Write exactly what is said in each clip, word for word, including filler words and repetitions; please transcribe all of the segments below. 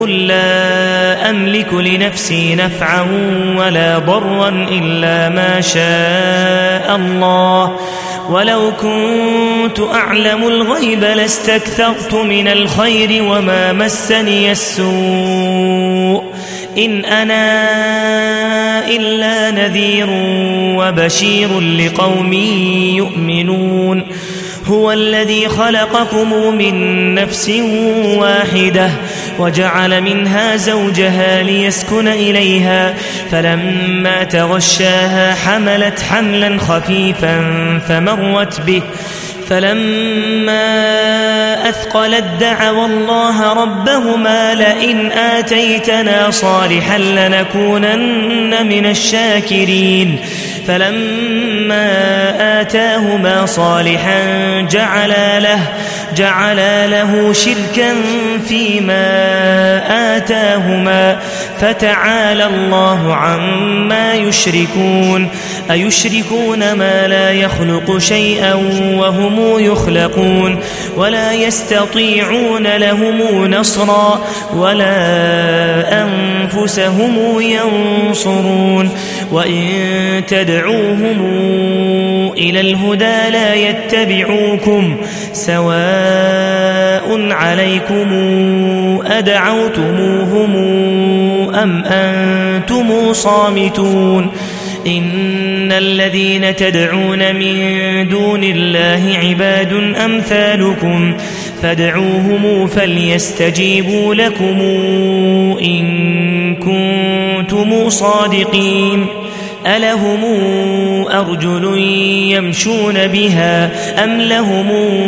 لا أملك لنفسي نفعا ولا ضرا إلا ما شاء الله ولو كنت أعلم الغيب لاستكثرت من الخير وما مسني السوء إن أنا إلا نذير وبشير لقوم يؤمنون هو الذي خلقكم من نفس واحدة وجعل منها زوجها ليسكن إليها فلما تغشاها حملت حملا خفيفا فمرت به فلما أثقلت دعوا الله ربهما لئن آتيتنا صالحا لنكونن من الشاكرين فلما آتاهما صالحا جعلا له, جعلا له شركا فيما آتاهما فتعالى الله عما يشركون أيشركون ما لا يخلق شيئا وهم يخلقون ولا يستطيعون لهم نصرا ولا أنفسهم ينصرون وإن تدعوهم إلى الهدى لا يتبعوكم سواء عليكم أدعوتموهم أم أنتم صامتون إن الذين تدعون من دون الله عباد أمثالكم فادعوهم فليستجيبوا لكم إن كنتم صادقين ألهم أرجل يمشون بها أم لهم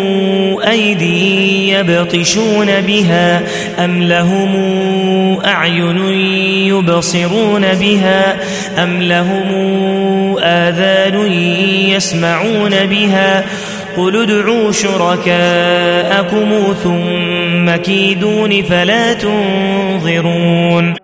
أيدي يبطشون بها أم لهم أعين يبصرون بها أم لهم آذان يسمعون بها قل ادعوا شركاءكم ثم كيدون فلا تنظرون